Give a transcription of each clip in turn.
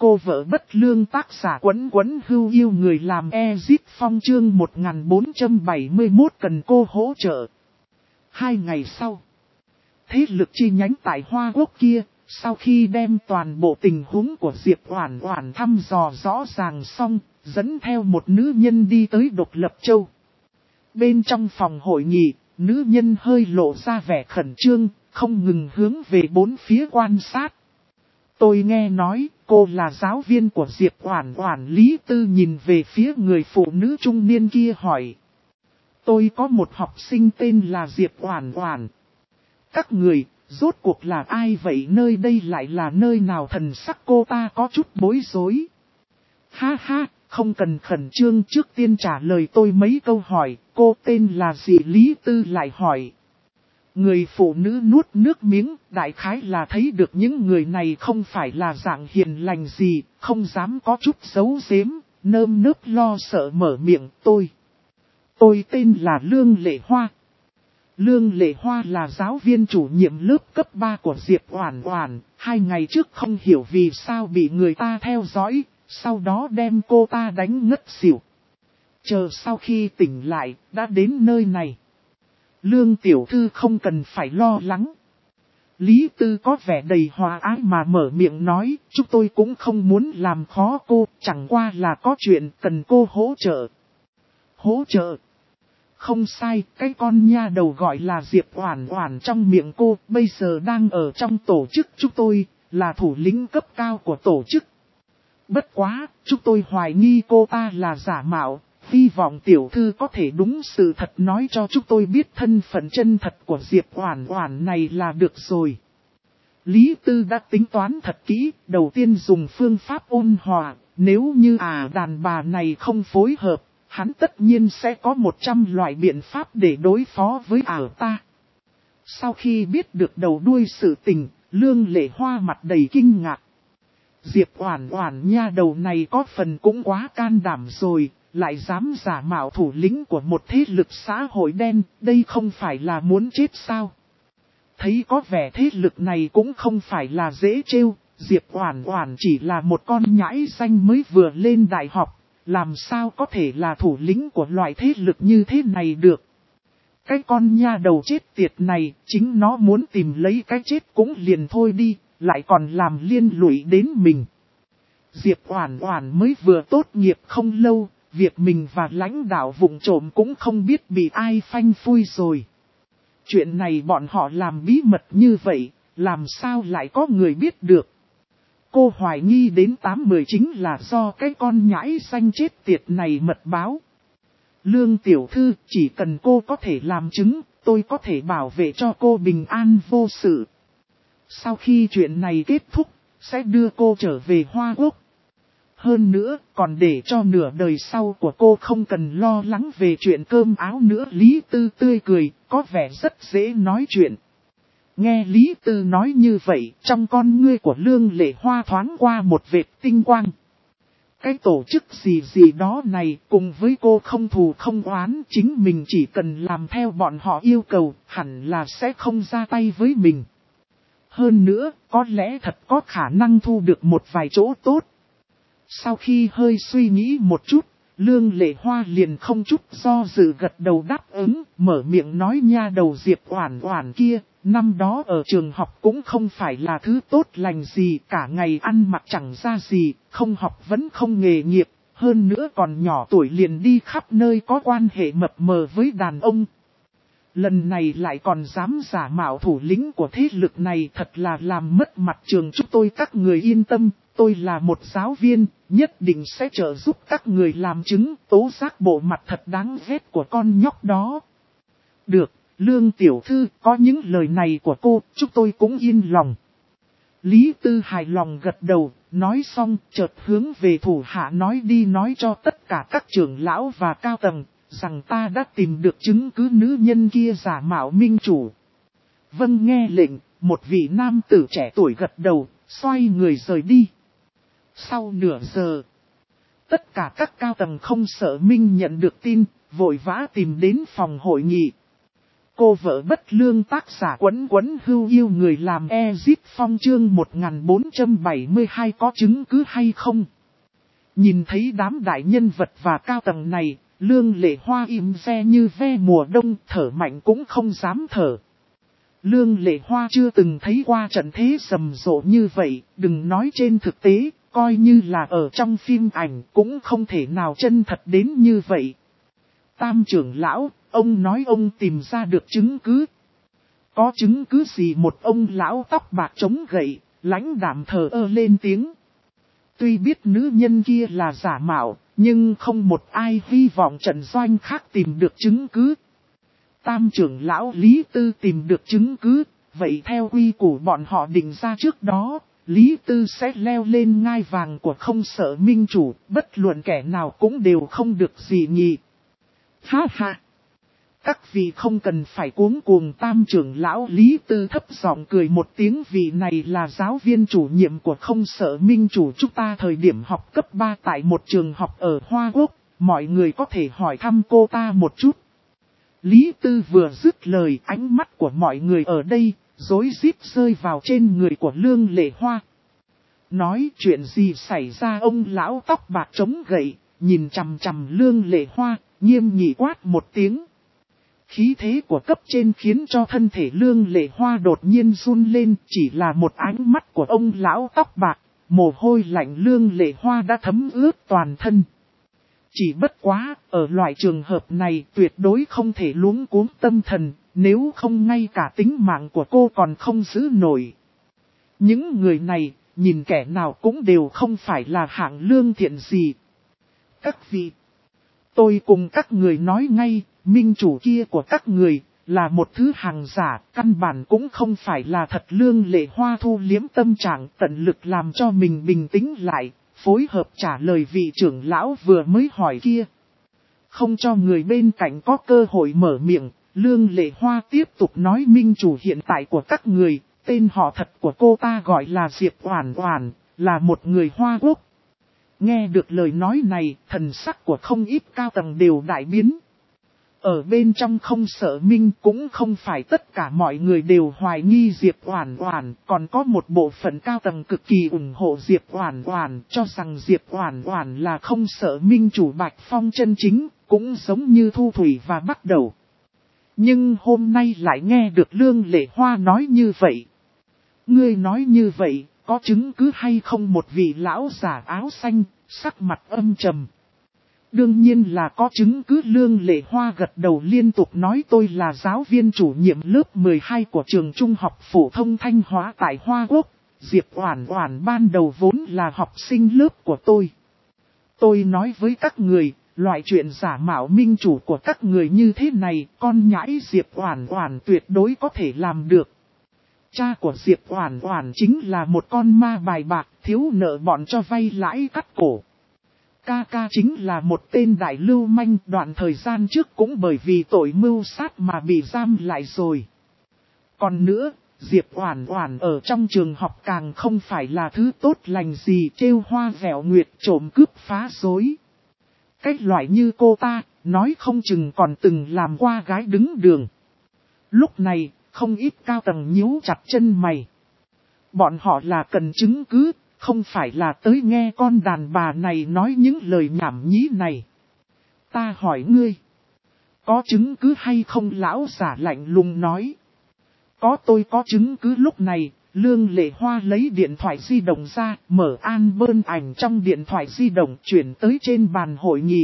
Cô vợ bất lương tác giả Quấn Quấn Hưu yêu người làm Ezip Phong chương 1471 cần cô hỗ trợ. 2 ngày sau, thế lực chi nhánh tại Hoa Quốc kia, sau khi đem toàn bộ tình huống của Diệp Oản Oản thăm dò rõ ràng xong, dẫn theo một nữ nhân đi tới Độc Lập Châu. Bên trong phòng hội nghị, nữ nhân hơi lộ ra vẻ khẩn trương, không ngừng hướng về bốn phía quan sát. Tôi nghe nói, cô là giáo viên của Diệp Oản Oản. Lý Tư nhìn về phía người phụ nữ trung niên kia hỏi. Tôi có một học sinh tên là Diệp Oản Oản. Các người, rốt cuộc là ai vậy, nơi đây lại là nơi nào? Thần sắc cô ta có chút bối rối. Ha ha, không cần khẩn trương, trước tiên trả lời tôi mấy câu hỏi, cô tên là gì? Lý Tư lại hỏi. Người phụ nữ nuốt nước miếng, đại khái là thấy được những người này không phải là dạng hiền lành gì, không dám có chút giấu giếm, nơm nớp lo sợ mở miệng. Tôi tên là Lương Lệ Hoa. Lương Lệ Hoa là giáo viên chủ nhiệm lớp cấp 3 của Diệp Oản Oản, 2 ngày trước không hiểu vì sao bị người ta theo dõi, sau đó đem cô ta đánh ngất xỉu. Chờ sau khi tỉnh lại, đã đến nơi này. Lương tiểu thư không cần phải lo lắng. Lý Tư có vẻ đầy hòa ái mà mở miệng nói, chúng tôi cũng không muốn làm khó cô, chẳng qua là có chuyện cần cô hỗ trợ. Hỗ trợ? Không sai, cái con nha đầu gọi là Diệp Oản Oản trong miệng cô, bây giờ đang ở trong tổ chức chúng tôi, là thủ lĩnh cấp cao của tổ chức. Bất quá, chúng tôi hoài nghi cô ta là giả mạo, hy vọng tiểu thư có thể đúng sự thật nói cho chúng tôi biết thân phận chân thật của Diệp Oản Oản này là được rồi. Lý Tư đã tính toán thật kỹ, đầu tiên dùng phương pháp ôn hòa, nếu như đàn bà này không phối hợp, hắn tất nhiên sẽ có 100 loại biện pháp để đối phó với ta. Sau khi biết được đầu đuôi sự tình, Lương Lệ Hoa mặt đầy kinh ngạc. Diệp Oản Oản nha đầu này có phần cũng quá can đảm rồi, lại dám giả mạo thủ lĩnh của một thế lực xã hội đen, đây không phải là muốn chết sao? Thấy có vẻ thế lực này cũng không phải là dễ trêu, Diệp Oản Oản chỉ là một con nhãi danh mới vừa lên đại học, làm sao có thể là thủ lĩnh của loại thế lực như thế này được? Cái con nha đầu chết tiệt này, chính nó muốn tìm lấy cái chết cũng liền thôi đi, lại còn làm liên lụy đến mình. Diệp Oản Oản mới vừa tốt nghiệp không lâu, việc mình và lãnh đạo vụng trộm cũng không biết bị ai phanh phui rồi. Chuyện này bọn họ làm bí mật như vậy, làm sao lại có người biết được? Cô hoài nghi đến 8-10 chính là do cái con nhãi xanh chết tiệt này mật báo. Lương tiểu thư, chỉ cần cô có thể làm chứng, tôi có thể bảo vệ cho cô bình an vô sự. Sau khi chuyện này kết thúc, sẽ đưa cô trở về Hoa Quốc. Hơn nữa, còn để cho nửa đời sau của cô không cần lo lắng về chuyện cơm áo nữa. Lý Tư tươi cười, có vẻ rất dễ nói chuyện. Nghe Lý Tư nói như vậy, trong con ngươi của Lương Lệ Hoa thoáng qua một vệt tinh quang. Cái tổ chức gì đó này cùng với cô không thù không oán, chính mình chỉ cần làm theo bọn họ yêu cầu, hẳn là sẽ không ra tay với mình. Hơn nữa, có lẽ thật có khả năng thu được một vài chỗ tốt. Sau khi hơi suy nghĩ một chút, Lương Lệ Hoa liền không chút do dự gật đầu đáp ứng, mở miệng nói nha đầu Diệp Oản Oản kia, năm đó ở trường học cũng không phải là thứ tốt lành gì, cả ngày ăn mặc chẳng ra gì, không học vẫn không nghề nghiệp, hơn nữa còn nhỏ tuổi liền đi khắp nơi có quan hệ mập mờ với đàn ông. Lần này lại còn dám giả mạo thủ lĩnh của thế lực này, thật là làm mất mặt trường chúng tôi. Các người yên tâm, tôi là một giáo viên, nhất định sẽ trợ giúp các người làm chứng, tố giác bộ mặt thật đáng ghét của con nhóc đó. Được, Lương tiểu thư, có những lời này của cô, chúng tôi cũng yên lòng. Lý Tư hài lòng gật đầu, nói xong, chợt hướng về thủ hạ nói đi nói cho tất cả các trưởng lão và cao tầng, rằng ta đã tìm được chứng cứ nữ nhân kia giả mạo minh chủ. Vâng, nghe lệnh, một vị nam tử trẻ tuổi gật đầu, xoay người rời đi. Sau nửa giờ, tất cả các cao tầng không sợ Minh nhận được tin, vội vã tìm đến phòng hội nghị. Cô vợ bất lương tác giả Quấn Quấn Hưu yêu người làm Ezit Phong chương 1472 có chứng cứ hay không? Nhìn thấy đám đại nhân vật và cao tầng này, Lương Lệ Hoa im re như ve mùa đông, thở mạnh cũng không dám thở. Lương Lệ Hoa chưa từng thấy qua trận thế rầm rộ như vậy, đừng nói trên thực tế, coi như là ở trong phim ảnh cũng không thể nào chân thật đến như vậy. Tam trưởng lão, ông nói ông tìm ra được chứng cứ. Có chứng cứ gì? Một ông lão tóc bạc chống gậy, lãnh đạm thờ ơ lên tiếng. Tuy biết nữ nhân kia là giả mạo, nhưng không một ai hy vọng trận doanh khác tìm được chứng cứ. Tam trưởng lão Lý Tư tìm được chứng cứ, vậy theo quy củ bọn họ định ra trước đó, Lý Tư sẽ leo lên ngai vàng của không sợ minh chủ, bất luận kẻ nào cũng đều không được gì nhỉ. Ha ha! Các vị không cần phải cuống cuồng. Tam trưởng lão Lý Tư thấp giọng cười một tiếng, vị này là giáo viên chủ nhiệm của không sợ minh chủ chúng ta thời điểm học cấp 3 tại một trường học ở Hoa Quốc, mọi người có thể hỏi thăm cô ta một chút. Lý Tư vừa dứt lời, ánh mắt của mọi người ở đây, rối rít rơi vào trên người của Lương Lệ Hoa. Nói chuyện gì xảy ra? Ông lão tóc bạc chống gậy, nhìn chằm chằm Lương Lệ Hoa, nghiêm nghị quát một tiếng. Khí thế của cấp trên khiến cho thân thể Lương Lệ Hoa đột nhiên run lên, chỉ là một ánh mắt của ông lão tóc bạc, mồ hôi lạnh Lương Lệ Hoa đã thấm ướt toàn thân. Chỉ bất quá, ở loại trường hợp này tuyệt đối không thể luống cuống tâm thần, nếu không ngay cả tính mạng của cô còn không giữ nổi. Những người này, nhìn kẻ nào cũng đều không phải là hạng lương thiện gì. Các vị, tôi cùng các người nói ngay, minh chủ kia của các người, là một thứ hàng giả, căn bản cũng không phải là thật. Lương Lệ Hoa thu liếm tâm trạng, tận lực làm cho mình bình tĩnh lại, phối hợp trả lời vị trưởng lão vừa mới hỏi kia. Không cho người bên cạnh có cơ hội mở miệng, Lương Lệ Hoa tiếp tục nói minh chủ hiện tại của các người, tên họ thật của cô ta gọi là Diệp Oản Oản, là một người Hoa Quốc. Nghe được lời nói này, thần sắc của không ít cao tầng đều đại biến. Ở bên trong không sợ minh cũng không phải tất cả mọi người đều hoài nghi Diệp Oản Oản, còn có một bộ phận cao tầng cực kỳ ủng hộ Diệp Oản Oản, cho rằng Diệp Oản Oản là không sợ minh chủ Bạch Phong chân chính, cũng giống như Thu Thủy và Bắc Đầu. Nhưng hôm nay lại nghe được Lương Lệ Hoa nói như vậy. Ngươi nói như vậy, có chứng cứ hay không? Một vị lão giả áo xanh, sắc mặt âm trầm. Đương nhiên là có chứng cứ. Lương Lệ Hoa gật đầu liên tục nói tôi là giáo viên chủ nhiệm lớp 12 của trường trung học phổ thông Thanh Hóa tại Hoa Quốc. Diệp Oản Oản ban đầu vốn là học sinh lớp của tôi. Tôi nói với các người, loại chuyện giả mạo minh chủ của các người như thế này, con nhãi Diệp Oản Oản tuyệt đối có thể làm được. Cha của Diệp Oản Oản chính là một con ma bài bạc, thiếu nợ bọn cho vay lãi cắt cổ. Ca ca chính là một tên đại lưu manh, đoạn thời gian trước cũng bởi vì tội mưu sát mà bị giam lại rồi. Còn nữa, Diệp Oản Oản ở trong trường học càng không phải là thứ tốt lành gì, trêu hoa vẻo nguyệt, trộm cướp phá rối. Cái loại như cô ta, nói không chừng còn từng làm qua gái đứng đường. Lúc này, không ít cao tầng nhíu chặt chân mày. Bọn họ là cần chứng cứ, không phải là tới nghe con đàn bà này nói những lời nhảm nhí này. Ta hỏi ngươi, có chứng cứ hay không? Lão giả lạnh lùng nói. Có, tôi có chứng cứ. Lúc này, Lương Lệ Hoa lấy điện thoại di động ra, mở album ảnh trong điện thoại di động chuyển tới trên bàn hội nghị.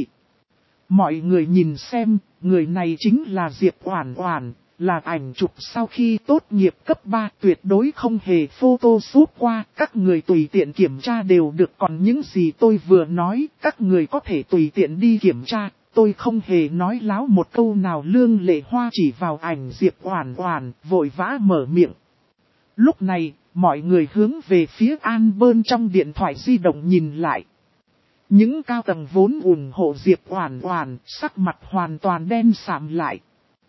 Mọi người nhìn xem, người này chính là Diệp Oản Oản, là ảnh chụp sau khi tốt nghiệp cấp 3, tuyệt đối không hề photoshop qua, các người tùy tiện kiểm tra đều được. Còn những gì tôi vừa nói, các người có thể tùy tiện đi kiểm tra, tôi không hề nói láo một câu nào. Lương Lệ Hoa chỉ vào ảnh Diệp Oản Oản, vội vã mở miệng. Lúc này, mọi người hướng về phía album trong điện thoại di động nhìn lại. Những cao tầng vốn ủng hộ Diệp Oản Oản, sắc mặt hoàn toàn đen sạm lại.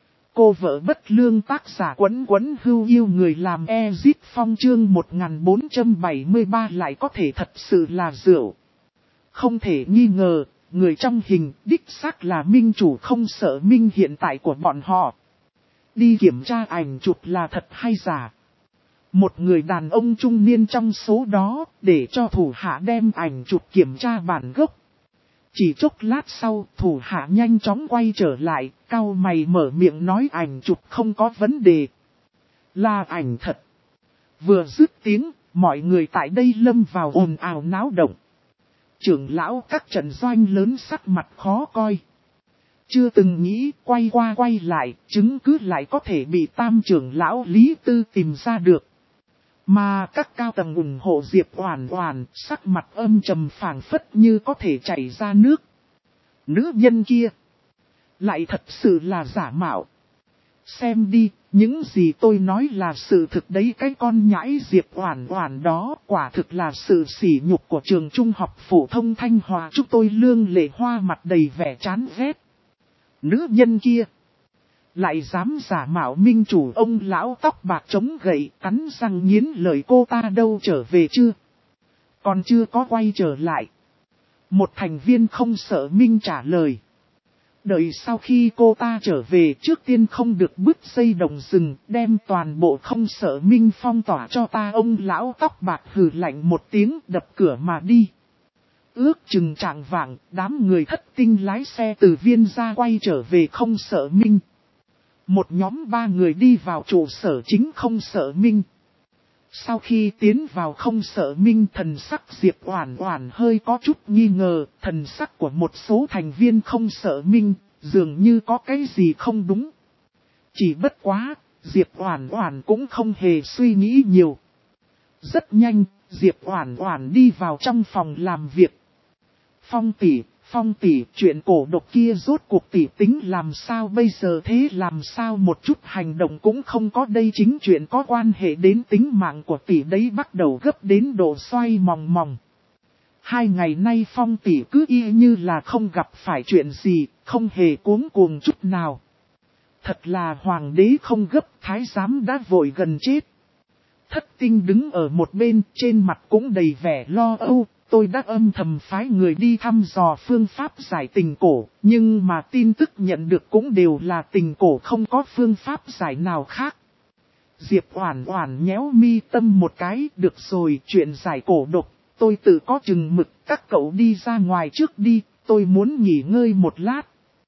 Cô vợ bất lương tác giả Quấn Quấn Hưu yêu người làm Ezit Phong chương 1473 lại có thể thật sự là rượu. Không thể nghi ngờ, người trong hình đích xác là minh chủ không sợ minh hiện tại của bọn họ. đi kiểm tra ảnh chụp là thật hay giả. Một người đàn ông trung niên trong số đó, để cho thủ hạ đem ảnh chụp kiểm tra bản gốc. Chỉ chốc lát sau, thủ hạ nhanh chóng quay trở lại, cau mày mở miệng nói ảnh chụp không có vấn đề. Là ảnh thật. Vừa dứt tiếng, mọi người tại đây lâm vào ồn ào náo động. Trưởng lão các trận doanh lớn sắc mặt khó coi. Chưa từng nghĩ quay qua quay lại, chứng cứ lại có thể bị tam trưởng lão Lý Tư tìm ra được. Mà các cao tầng ủng hộ Diệp Oản Oản, sắc mặt âm trầm phảng phất như có thể chảy ra nước. Nữ nhân kia lại thật sự là giả mạo. Xem đi, những gì tôi nói là sự thực đấy, cái con nhãi Diệp Oản Oản đó quả thực là sự sỉ nhục của trường trung học phổ thông Thanh Hòa. Chúng tôi Lương Lệ Hoa mặt đầy vẻ chán ghét. Nữ nhân kia lại dám giả mạo minh chủ, ông lão tóc bạc chống gậy, cắn răng nghiến lời. Cô ta đâu trở về chưa? Còn chưa có quay trở lại. Một thành viên không sợ minh trả lời. Đợi sau khi cô ta trở về, trước tiên không được bứt dây động rừng, đem toàn bộ không sợ minh phong tỏa cho ta. Ông lão tóc bạc hừ lạnh một tiếng, đập cửa mà đi. Ước chừng chạng vạng, đám người thất tinh lái xe từ Viên ra quay trở về không sợ minh. Một nhóm 3 người đi vào trụ sở chính không sợ minh. Sau khi tiến vào không sợ minh, thần sắc Diệp Oản Oản hơi có chút nghi ngờ. Thần sắc của một số thành viên không sợ minh, dường như có cái gì không đúng. Chỉ bất quá, Diệp Oản Oản cũng không hề suy nghĩ nhiều. Rất nhanh, Diệp Oản Oản đi vào trong phòng làm việc. Phong tỷ, chuyện cổ độc kia rốt cuộc tỷ tính làm sao bây giờ thế? Làm sao một chút hành động cũng không có? Đây chính chuyện có quan hệ đến tính mạng của tỷ đấy, bắt đầu gấp đến độ xoay mòng mòng. 2 ngày nay Phong tỷ cứ y như là không gặp phải chuyện gì, không hề cuống cuồng chút nào. Thật là hoàng đế không gấp, thái giám đã vội gần chết. Thất tinh đứng ở một bên, trên mặt cũng đầy vẻ lo âu. Tôi đã âm thầm phái người đi thăm dò phương pháp giải tình cổ, nhưng mà tin tức nhận được cũng đều là tình cổ, không có phương pháp giải nào khác. Diệp Oản Oản nhéo mi tâm một cái, được rồi, chuyện giải cổ độc, tôi tự có chừng mực, các cậu đi ra ngoài trước đi, tôi muốn nghỉ ngơi một lát.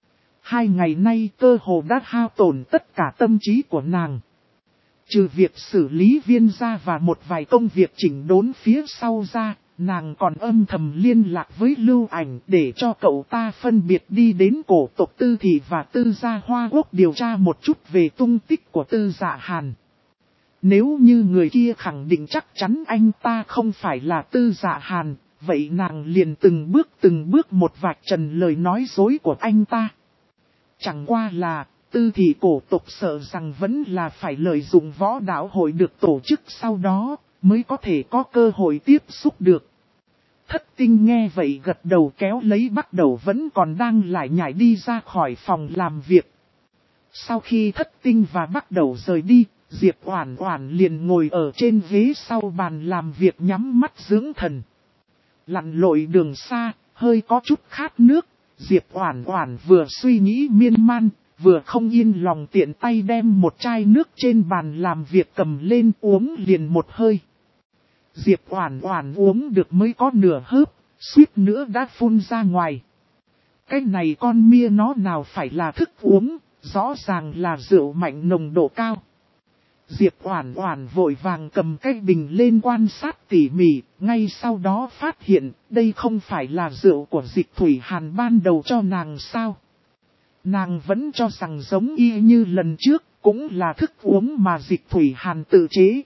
2 ngày nay cơ hồ đã hao tổn tất cả tâm trí của nàng. Trừ việc xử lý Viên gia và một vài công việc chỉnh đốn phía sau ra, nàng còn âm thầm liên lạc với Lưu Ảnh để cho cậu ta phân biệt đi đến cổ tộc Tư Thị và Tư Gia Hoa Quốc điều tra một chút về tung tích của Tư Dạ Hàn. Nếu như người kia khẳng định chắc chắn anh ta không phải là Tư Dạ Hàn, vậy nàng liền từng bước một vạch trần lời nói dối của anh ta. Chẳng qua là, Tư Thị cổ tộc sợ rằng vẫn là phải lợi dụng võ đạo hội được tổ chức sau đó, mới có thể có cơ hội tiếp xúc được. Thất tinh nghe vậy gật đầu, kéo lấy bắt đầu vẫn còn đang lại nhảy đi ra khỏi phòng làm việc. Sau khi thất tinh và bắt đầu rời đi, Diệp Oản Oản liền ngồi ở trên ghế sau bàn làm việc nhắm mắt dưỡng thần. Lặn lội đường xa, hơi có chút khát nước, Diệp Oản Oản vừa suy nghĩ miên man, vừa không yên lòng tiện tay đem một chai nước trên bàn làm việc cầm lên uống liền một hơi. Diệp Oản Oản uống được mới có nửa hớp, suýt nữa đã phun ra ngoài. Cái này con mia nó nào phải là thức uống, rõ ràng là rượu mạnh nồng độ cao. Diệp Oản Oản vội vàng cầm cái bình lên quan sát tỉ mỉ, ngay sau đó phát hiện đây không phải là rượu của Dịch Thủy Hàn ban đầu cho nàng sao. Nàng vẫn cho rằng giống y như lần trước, cũng là thức uống mà Dịch Thủy Hàn tự chế.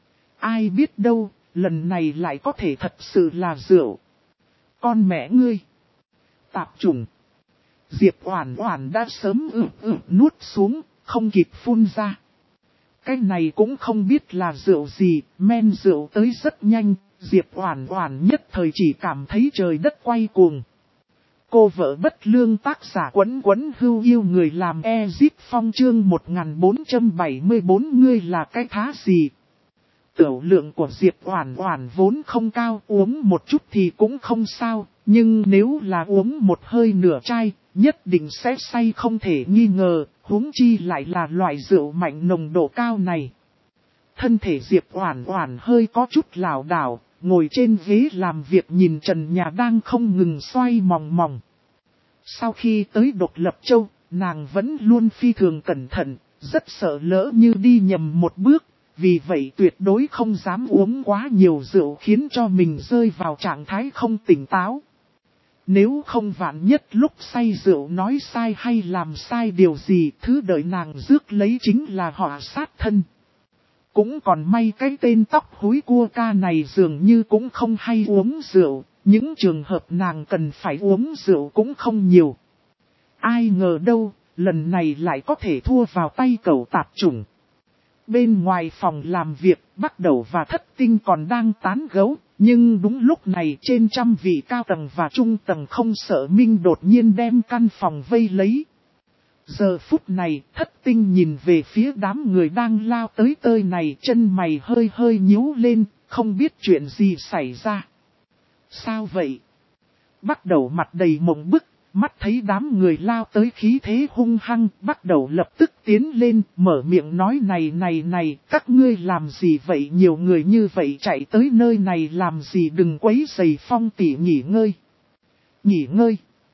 Ai biết đâu, lần này lại có thể thật sự là rượu. Con mẹ ngươi! Tạp chủng! Diệp Oản Oản đã sớm nuốt xuống, không kịp phun ra. Cái này cũng không biết là rượu gì, men rượu tới rất nhanh, Diệp Oản Oản nhất thời chỉ cảm thấy trời đất quay cuồng. Cô vợ bất lương tác giả Quấn Quấn Hưu yêu người làm Ezip Phong chương 1474 ngươi là cái thá gì? Tiểu lượng của Diệp Oản Oản vốn không cao, uống một chút thì cũng không sao, nhưng nếu là uống một hơi nửa chai, nhất định sẽ say không thể nghi ngờ, huống chi lại là loại rượu mạnh nồng độ cao này. Thân thể Diệp Oản Oản hơi có chút lảo đảo, ngồi trên ghế làm việc nhìn trần nhà đang không ngừng xoay mòng mòng. Sau khi tới Độc Lập Châu, nàng vẫn luôn phi thường cẩn thận, rất sợ lỡ như đi nhầm một bước, vì vậy tuyệt đối không dám uống quá nhiều rượu khiến cho mình rơi vào trạng thái không tỉnh táo. Nếu không vạn nhất lúc say rượu nói sai hay làm sai điều gì, thứ đợi nàng rước lấy chính là họa sát thân. Cũng còn may cái tên tóc húi cua ca này dường như cũng không hay uống rượu, những trường hợp nàng cần phải uống rượu cũng không nhiều. Ai ngờ đâu, lần này lại có thể thua vào tay cẩu tạp chủng. Bên ngoài phòng làm việc, Bắc Đầu và Thất Tinh còn đang tán gẫu, nhưng đúng lúc này trên trăm vị cao tầng và trung tầng không sợ minh đột nhiên đem căn phòng vây lấy. Giờ phút này, Thất Tinh nhìn về phía đám người đang lao tới tơi này, chân mày hơi hơi nhíu lên, không biết chuyện gì xảy ra. Sao vậy? Bắc Đầu mặt đầy mộng bức, mắt thấy đám người lao tới khí thế hung hăng, Bắc Đầu lập tức tiến lên, mở miệng nói này, các ngươi làm gì vậy, nhiều người như vậy chạy tới nơi này làm gì, đừng quấy rầy Phong tỷ nghỉ ngơi. Nghỉ ngơi.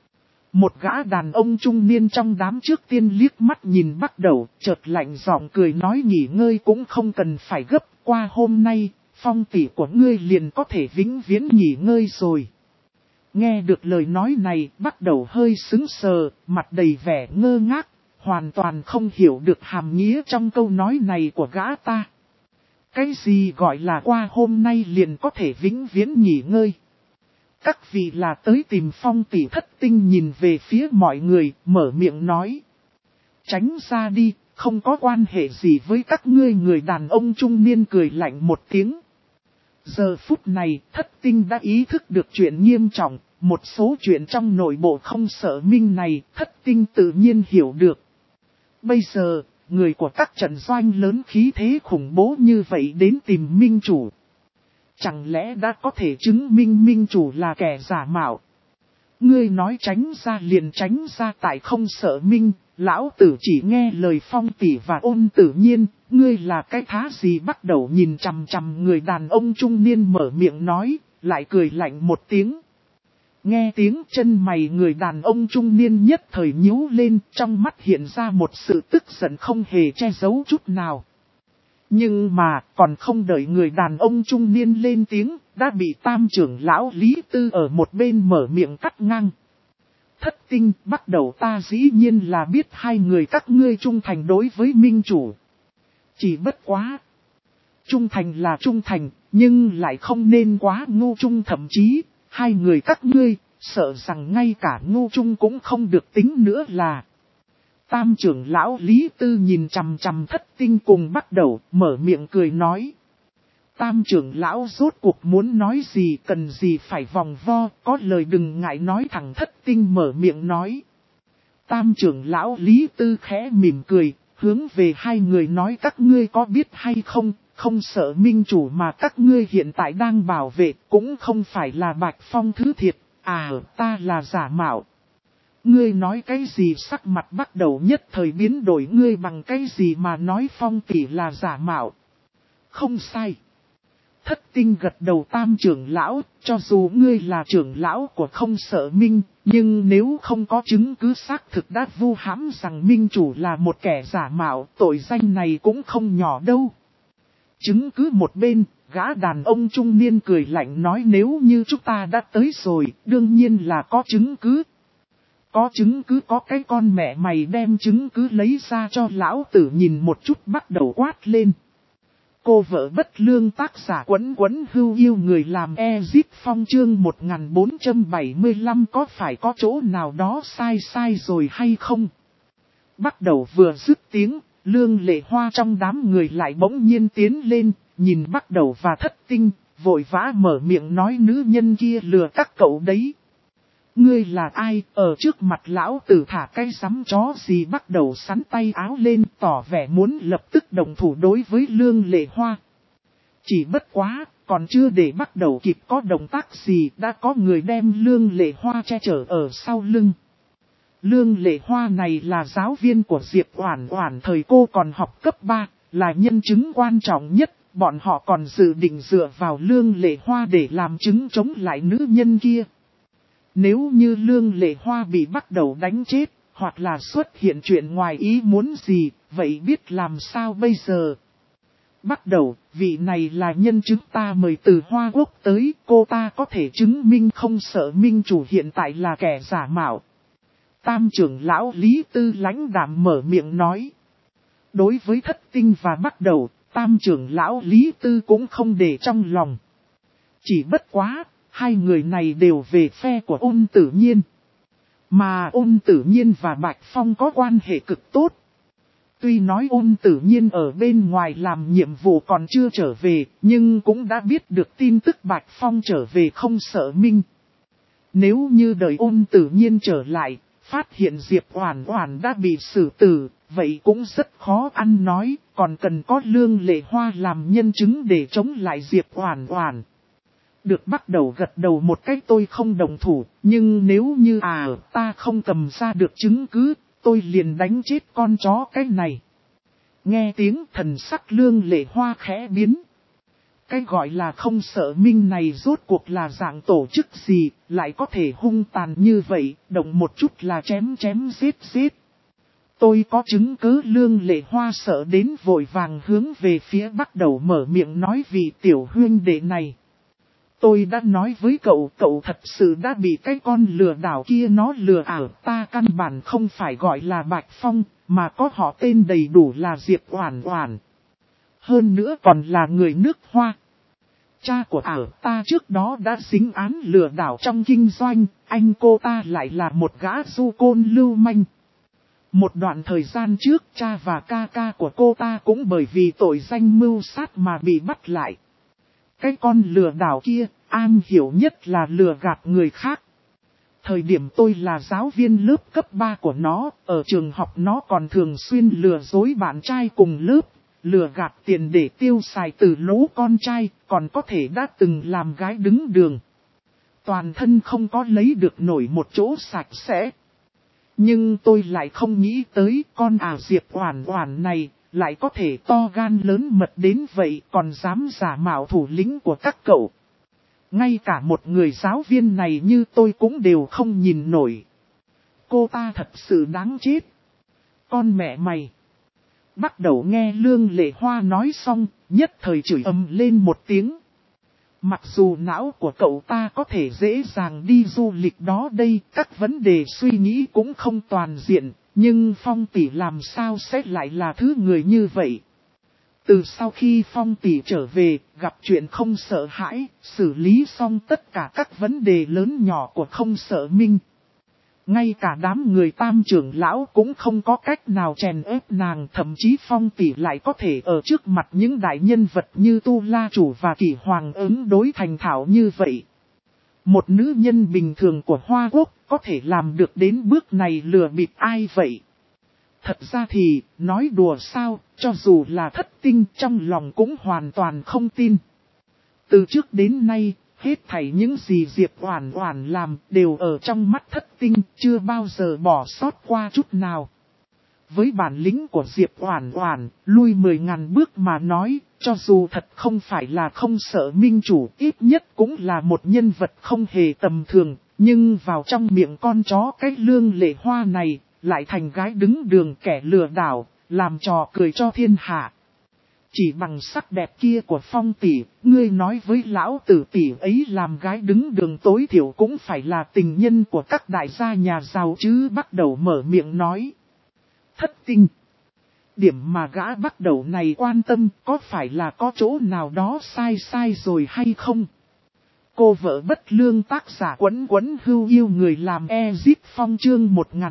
Một gã đàn ông trung niên trong đám trước tiên liếc mắt nhìn Bắc Đầu, chợt lạnh giọng cười nói nghỉ ngơi cũng không cần phải gấp, qua hôm nay, Phong tỷ của ngươi liền có thể vĩnh viễn nghỉ ngơi rồi. Nghe được lời nói này, Bắc Đầu hơi sững sờ, mặt đầy vẻ ngơ ngác, hoàn toàn không hiểu được hàm nghĩa trong câu nói này của gã ta. Cái gì gọi là qua hôm nay liền có thể vĩnh viễn nghỉ ngơi? Các vị là tới tìm Phong tỷ. Thất Tinh nhìn về phía mọi người, mở miệng nói. Tránh ra đi, không có quan hệ gì với các ngươi. Người đàn ông trung niên cười lạnh một tiếng. Giờ phút này, Thất Tinh đã ý thức được chuyện nghiêm trọng, một số chuyện trong nội bộ không sợ minh này, Thất Tinh tự nhiên hiểu được. Bây giờ, người của các trận doanh lớn khí thế khủng bố như vậy đến tìm minh chủ. Chẳng lẽ đã có thể chứng minh minh chủ là kẻ giả mạo? Ngươi nói tránh ra liền tránh ra, tại không sợ minh, lão tử chỉ nghe lời Phong tỷ và Ôn Tử Nhiên, ngươi là cái thá gì? Bắt đầu nhìn chằm chằm người đàn ông trung niên mở miệng nói, lại cười lạnh một tiếng. Nghe tiếng chân mày người đàn ông trung niên nhất thời nhíu lên, trong mắt hiện ra một sự tức giận không hề che giấu chút nào. Nhưng mà, còn không đợi người đàn ông trung niên lên tiếng, đã bị Tam trưởng lão Lý Tư ở một bên mở miệng cắt ngang. Thất Tinh, Bắt Đầu ta dĩ nhiên là biết hai người các ngươi trung thành đối với minh chủ. Chỉ bất quá. Trung thành là trung thành, nhưng lại không nên quá ngu trung, thậm chí, hai người các ngươi, sợ rằng ngay cả ngu trung cũng không được tính nữa là. Tam trưởng lão Lý Tư nhìn chằm chằm Thất Tinh cùng Bắt Đầu, mở miệng cười nói. Tam trưởng lão rốt cuộc muốn nói gì, cần gì phải vòng vo, có lời đừng ngại nói thẳng. Thất Tinh mở miệng nói. Tam trưởng lão Lý Tư khẽ mỉm cười, hướng về hai người nói các ngươi có biết hay không, không sợ minh chủ mà các ngươi hiện tại đang bảo vệ, cũng không phải là Bạch Phong thứ thiệt, ta là giả mạo. Ngươi nói cái gì? Sắc mặt Bắt Đầu nhất thời biến đổi. Ngươi bằng cái gì mà nói Phong tỷ là giả mạo? Không sai. Thất Tinh gật đầu. Tam trưởng lão, cho dù ngươi là trưởng lão của không sợ minh, nhưng nếu không có chứng cứ xác thực đã vu hãm rằng minh chủ là một kẻ giả mạo, tội danh này cũng không nhỏ đâu. Chứng cứ một bên, gã đàn ông trung niên cười lạnh nói nếu như chúng ta đã tới rồi, đương nhiên là có chứng cứ. Có chứng cứ, có cái con mẹ mày đem chứng cứ lấy ra cho lão tử nhìn một chút. Bắt Đầu quát lên. Cô vợ bất lương, tác giả Quấn Quấn Hưu Yêu người làm Ezip Phong chương 1475. Có phải có chỗ nào đó sai rồi hay không? Bắt Đầu vừa dứt tiếng, Lương Lệ Hoa trong đám người lại bỗng nhiên tiến lên, nhìn Bắt Đầu và Thất Tinh, vội vã mở miệng nói nữ nhân kia lừa các cậu đấy. Ngươi là ai, ở trước mặt lão tử thả cái sắm chó gì? Bắt Đầu sắn tay áo lên, tỏ vẻ muốn lập tức động thủ đối với Lương Lệ Hoa. Chỉ bất quá, còn chưa để Bắt Đầu kịp có động tác gì, đã có người đem Lương Lệ Hoa che chở ở sau lưng. Lương Lệ Hoa này là giáo viên của Diệp Oản Oản thời cô còn học cấp 3, là nhân chứng quan trọng nhất, bọn họ còn dự định dựa vào Lương Lệ Hoa để làm chứng chống lại nữ nhân kia. Nếu như Lương Lệ Hoa bị bắt đầu đánh chết, hoặc là xuất hiện chuyện ngoài ý muốn gì, vậy biết làm sao bây giờ? Bắt đầu, vị này là nhân chứng ta mời từ Hoa Quốc tới, cô ta có thể chứng minh không sợ minh chủ hiện tại là kẻ giả mạo. Tam trưởng lão Lý Tư lãnh đạm mở miệng nói. Đối với Thất Tinh và bắt đầu, tam trưởng lão Lý Tư cũng không để trong lòng. Chỉ bất quá, hai người này đều về phe của Ôn Tử Nhiên. Mà Ôn Tử Nhiên và Bạch Phong có quan hệ cực tốt. Tuy nói Ôn Tử Nhiên ở bên ngoài làm nhiệm vụ còn chưa trở về, nhưng cũng đã biết được tin tức Bạch Phong trở về không sợ minh. Nếu như đợi Ôn Tử Nhiên trở lại, phát hiện Diệp Oản Oản đã bị xử tử, vậy cũng rất khó ăn nói, còn cần có Lương Lệ Hoa làm nhân chứng để chống lại Diệp Oản Oản. Được bắt đầu gật đầu một cách tôi không đồng thủ, nhưng nếu như ta không cầm ra được chứng cứ, tôi liền đánh chết con chó cái này. Nghe tiếng thần sắc Lương Lệ Hoa khẽ biến. Cái gọi là không sợ minh này rốt cuộc là dạng tổ chức gì, lại có thể hung tàn như vậy, động một chút là chém giết. Tôi có chứng cứ. Lương Lệ Hoa sợ đến vội vàng hướng về phía bắt đầu mở miệng nói vì tiểu huynh đệ này. Tôi đã nói với cậu thật sự đã bị cái con lừa đảo kia nó lừa ảo, ta căn bản không phải gọi là Bạch Phong, mà có họ tên đầy đủ là Diệp Oản Oản. Hơn nữa còn là người nước Hoa. Cha của ta trước đó đã dính án lừa đảo trong kinh doanh, anh cô ta lại là một gã du côn lưu manh. Một đoạn thời gian trước cha và ca ca của cô ta cũng bởi vì tội danh mưu sát mà bị bắt lại. Cái con lừa đảo kia, am hiểu nhất là lừa gạt người khác. Thời điểm tôi là giáo viên lớp cấp 3 của nó, ở trường học nó còn thường xuyên lừa dối bạn trai cùng lớp, lừa gạt tiền để tiêu xài từ lũ con trai, còn có thể đã từng làm gái đứng đường. Toàn thân không có lấy được nổi một chỗ sạch sẽ. Nhưng tôi lại không nghĩ tới con Diệp Oản Oản này, lại có thể to gan lớn mật đến vậy còn dám giả mạo thủ lĩnh của các cậu. Ngay cả một người giáo viên này như tôi cũng đều không nhìn nổi. Cô ta thật sự đáng chết. Con mẹ mày. Bắt đầu nghe Lương Lệ Hoa nói xong, nhất thời chửi ầm lên một tiếng. Mặc dù não của cậu ta có thể dễ dàng đi du lịch đó đây, các vấn đề suy nghĩ cũng không toàn diện, nhưng Phong tỷ làm sao sẽ lại là thứ người như vậy? Từ sau khi Phong tỷ trở về, gặp chuyện không sợ hãi, xử lý xong tất cả các vấn đề lớn nhỏ của không sợ minh. Ngay cả đám người tam trưởng lão cũng không có cách nào chèn ép nàng, thậm chí Phong tỷ lại có thể ở trước mặt những đại nhân vật như Tu La Chủ và Kỷ Hoàng ứng đối thành thạo như vậy. Một nữ nhân bình thường của Hoa Quốc có thể làm được đến bước này lừa bịp ai vậy? Thật ra thì, nói đùa sao, cho dù là Thất Tinh trong lòng cũng hoàn toàn không tin. Từ trước đến nay, hết thảy những gì Diệp Oản Oản làm đều ở trong mắt Thất Tinh, chưa bao giờ bỏ sót qua chút nào. Với bản lĩnh của Diệp Oản Oản, lui 10.000 bước mà nói, cho dù thật không phải là không sợ minh chủ, ít nhất cũng là một nhân vật không hề tầm thường, nhưng vào trong miệng con chó cái Lương Lệ Hoa này, lại thành gái đứng đường kẻ lừa đảo, làm trò cười cho thiên hạ. Chỉ bằng sắc đẹp kia của Phong tỷ, ngươi nói với lão tử tỷ ấy làm gái đứng đường tối thiểu cũng phải là tình nhân của các đại gia nhà giàu chứ. Bắt đầu mở miệng nói. Thất Tinh. Điểm mà gã bắt đầu này quan tâm có phải là có chỗ nào đó sai rồi hay không? Cô vợ bất lương tác giả Quấn hưu yêu người làm Ezip Phong chương